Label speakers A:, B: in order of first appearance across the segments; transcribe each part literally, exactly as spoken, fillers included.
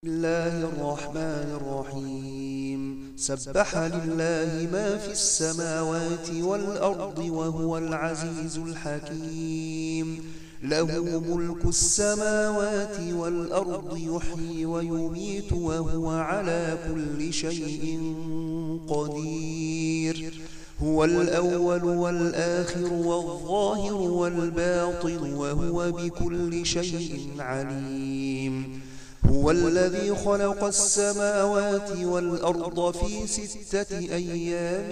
A: بسم الله الرحمن الرحيم. سبح لله ما في السماوات والأرض وهو العزيز الحكيم. له ملك السماوات والأرض يحيي ويميت وهو على كل شيء قدير. هو الأول والآخر والظاهر والباطن وهو بكل شيء عليم. هو الذي خلق السماوات والأرض في ستة أيام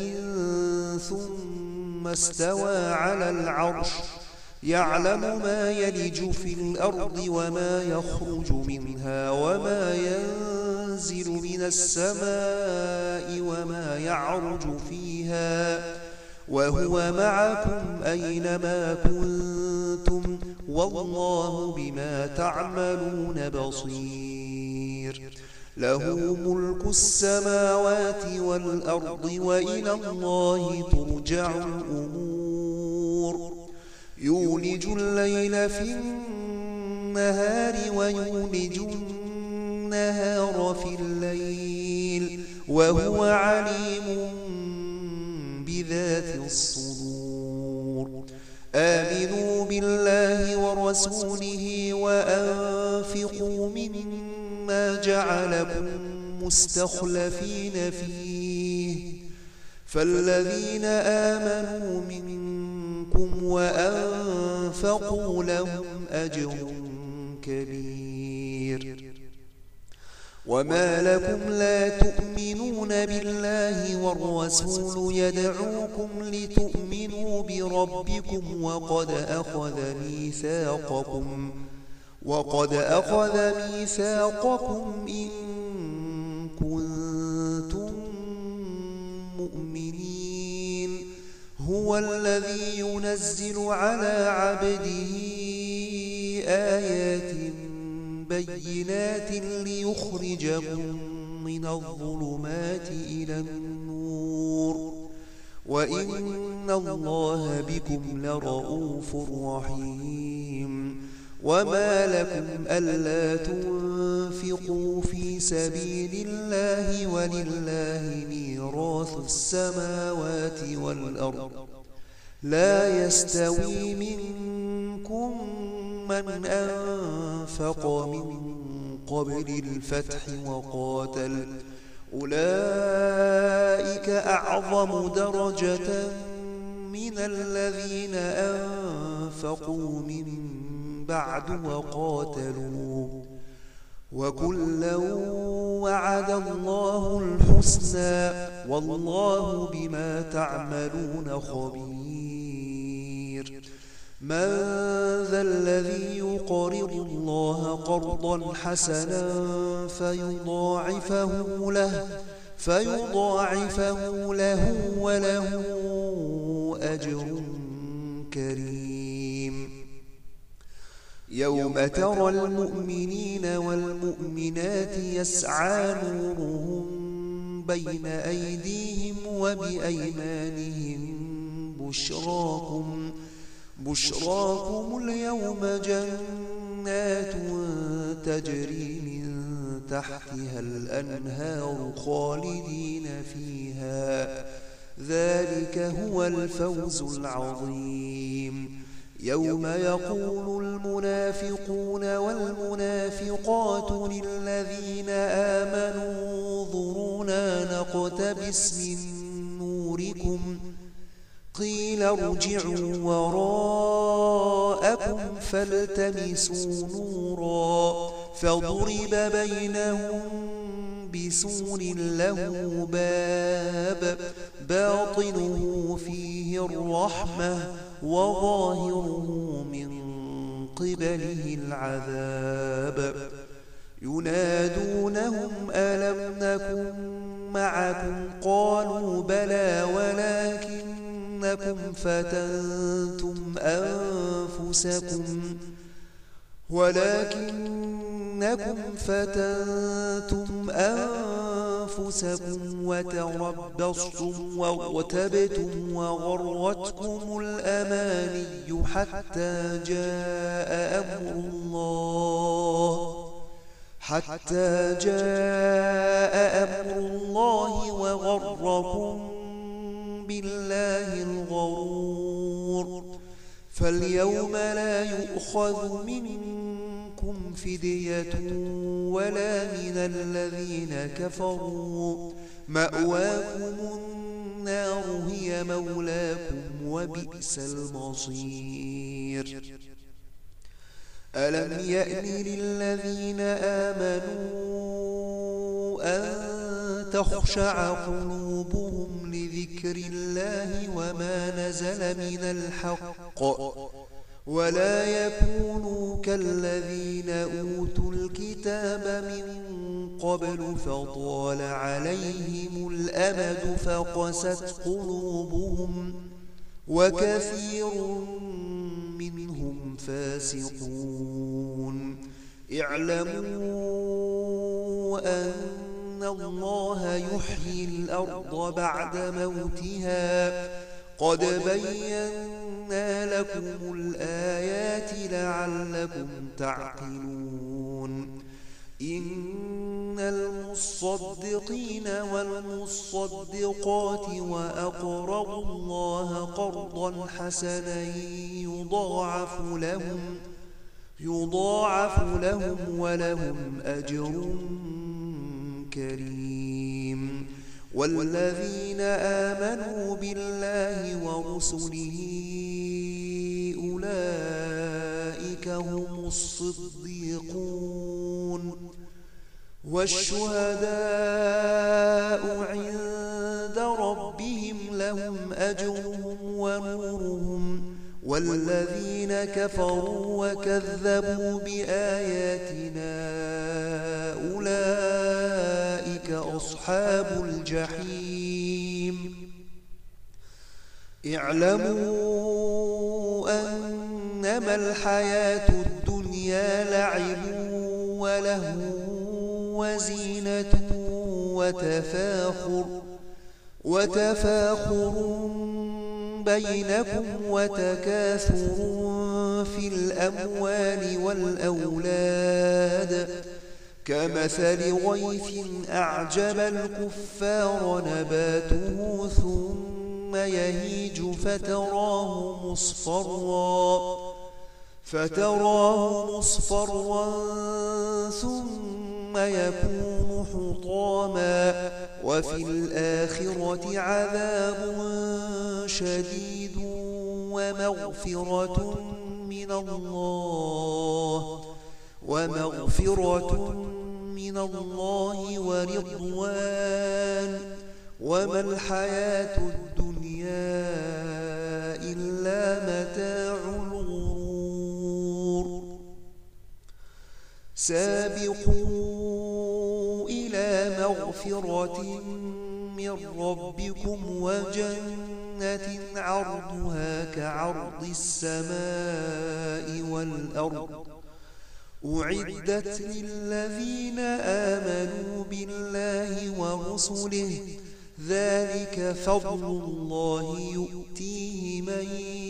A: ثم استوى على العرش يعلم ما يلج في الأرض وما يخرج منها وما ينزل من السماء وما يعرج فيها وهو معكم أينما كنتم والله بما تعملون بصير. له ملك السماوات والأرض وإلى الله ترجع الأمور. يولج الليل في النهار ويولج النهار في الليل وهو عليم بذات الصدور. آمنوا بالله ورسوله وأنفقوا مما جعلكم مستخلفين فيه فالذين آمنوا منكم وأنفقوا لهم أجر كبير. وما لكم لا تؤمنون بالله والرسول يدعوكم لتؤمنوا بربكم وقد أخذ ميثاقكم وقد أخذ ميثاقكم إن كنتم مؤمنين. هو الذي ينزل على عبده آيات بينات ليخرجكم من الظلمات إلى النور وإن الله بكم لرؤوف رحيم. وما لكم ألا تنفقوا في سبيل الله ولله ميراث السماوات والأرض لا يستوي منكم من أنفق من قبل الفتح وقاتل أولئك أعظم درجة من الذين أنفقوا من بعد وقاتلوا وكلا وعد الله الحسنى والله بما تعملون خبير. من ذا الذي يقرض الله قرضا حسنا فيضاعفه له فيضاعفه له وله أجر كريم. يوم ترى المؤمنين والمؤمنات يسعى نورهم بين أيديهم وبأيمانهم بشراكم بشراكم اليوم جنات تجري من تحتها الأنهار خالدين فيها ذلك هو الفوز العظيم. يوم يقول المنافقون والمنافقات للذين آمنوا انظرونا نقتبس من نوركم قيل ارجعوا وراءكم فالتمسوا نورا فضرب بينهم بسور له باب باطنه فيه الرحمة وظاهره من قبله العذاب. ينادونهم ألم نكن معكم قالوا بلى ولكنكم فتنتم أنفسكم ولكنكم فتنتم أنفسكم وتربصتم وارتبتم وغرتكم الأماني حتى جاء أمر الله حتى جاء أمر الله وغركم بالله الغرور فاليوم لا يؤخذ منكم فدية ولا من الذين كفروا مأواكم النار هي مولاكم وبئس المصير ألم يأن للذين آمنوا أن تخشع قلوبهم لذكر الله وما نزل من الحق ولا يكونوا كالذين أوتوا الكتاب من قبل فطال عليهم الأمد فقست قلوبهم وكثير منهم فاسقون اعلموا أن الله يحيي الأرض بعد موتها قد بينا لكم الآيات لعلكم تعقلون إن المصدقين والمصدقات وأقرضوا الله قرضا حسنا يضاعف لهم يضاعف لهم ولهم أجر كريم والذين آمنوا بالله ورسله أولئك هم الصديقون والشهداء عند ربهم لهم أجرهم ونورهم والذين كفروا وكذبوا بآياتنا أولئك أصحاب الجحيم اعلموا أنما الحياة الدنيا لعب ولهو وزينة وتفاخر وتفاخر بينكم وتكاثر في الأموال والأولاد كمثل غيث أعجب الكفار نباته ثم يهيج فتراه مصفرا فتراه مصفرا ثم يكون حطاما وفي الآخرة عذاب شديد ومغفرة من الله ومغفرة من الله ورضوان وما الحياة الدنيا إلا متاع الغرور سابقوا إلى مغفرة من ربكم وجنة عرضها كعرض السماء والأرض أعدت للذين آمنوا بالله ورسله ذلك فضل الله يؤتيه من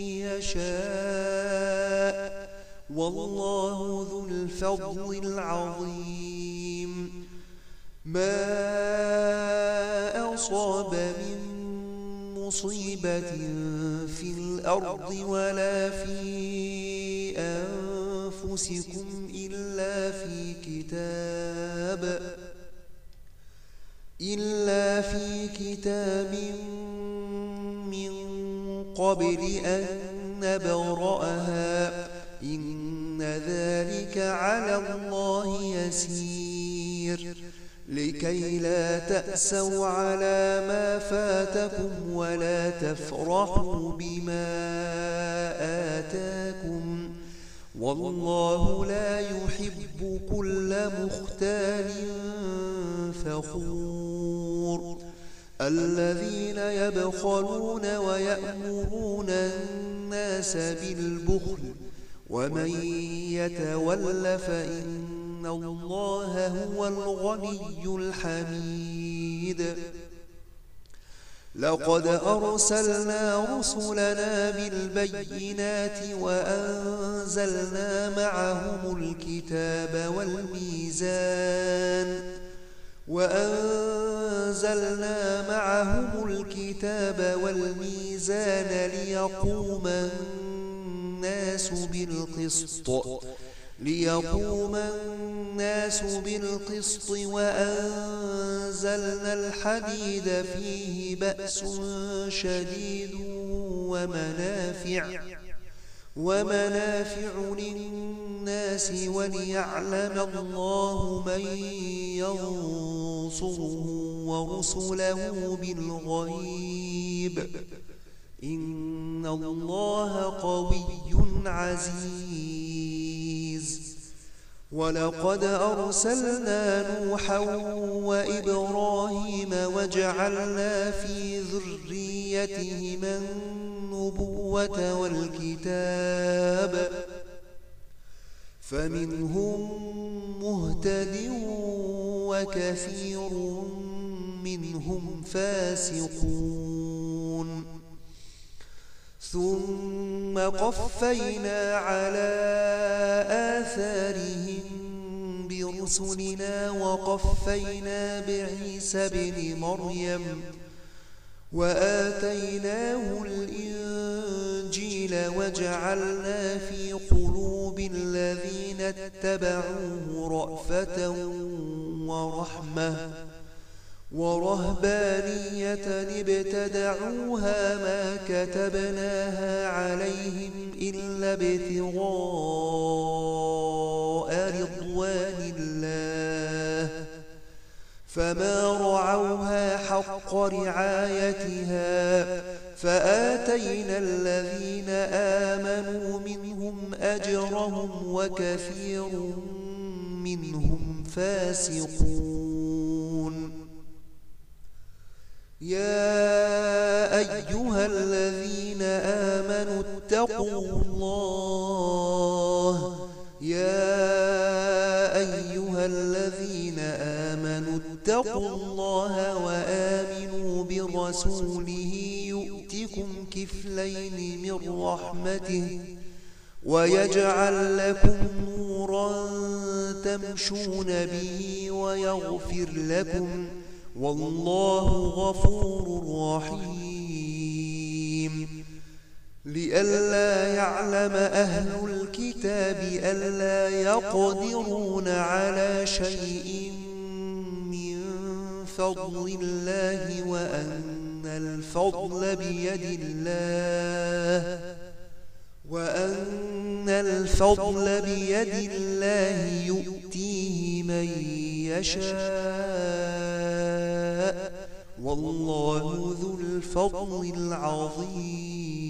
A: يشاء والله ذو الفضل العظيم ما أصاب من مصيبة في الأرض ولا في أنفسكم إلا في كتاب إلا في كتاب من قبل أن نبرأها إن ذلك على الله يسير لكي لا تأسوا على ما فاتكم ولا تفرحوا بما آتاكم والله لا يحب كل مختال فخور الذين يبخلون ويأمرون الناس بالبخل ومن يتول فإن الله هو الغني الحميد لقد أرسلنا رسلنا بالبينات وأنزلنا معهم الكتاب والميزان وأنزلنا معهم الكتاب والميزان ليقوم الناس بالقسط ليقوم الناس بالقسط وأنزلنا الحديد فيه بأس شديد ومنافع ومنافع للناس وليعلم الله من ينصره ورسله بالغيب إن الله قوي عزيز. ولقد أرسلنا نوحا وإبراهيم وجعلنا في ذريتهما النبوة والكتاب فمنهم مهتد وكثير منهم فاسقون. ثم قفينا على آثارهم برسلنا وقفينا بعيسى ابن مريم وآتيناه الإنجيل وجعلنا في قلوب الذين اتبعوه رأفة ورحمة ورهبانية ابتدعوها ما كتبناها عليهم إلا ابتغاء رضوان الله فما رعوها حق رعايتها فآتينا الذين آمنوا منهم أجرهم وكثير منهم فاسقون. يا أيها الذين آمنوا اتقوا الله يا أيها الذين آمنوا اتقوا الله وآمنوا برسوله يؤتكم كفلين من رحمته ويجعل لكم نورا تمشون به ويغفر لكم والله غفور رحيم. لئلا يعلم أهل الكتاب ألا يقدرون على شيء من فضل الله وأن الفضل بيد الله وأن الفضل بيد الله يؤتيه من يشاء والله ذو الفضل العظيم.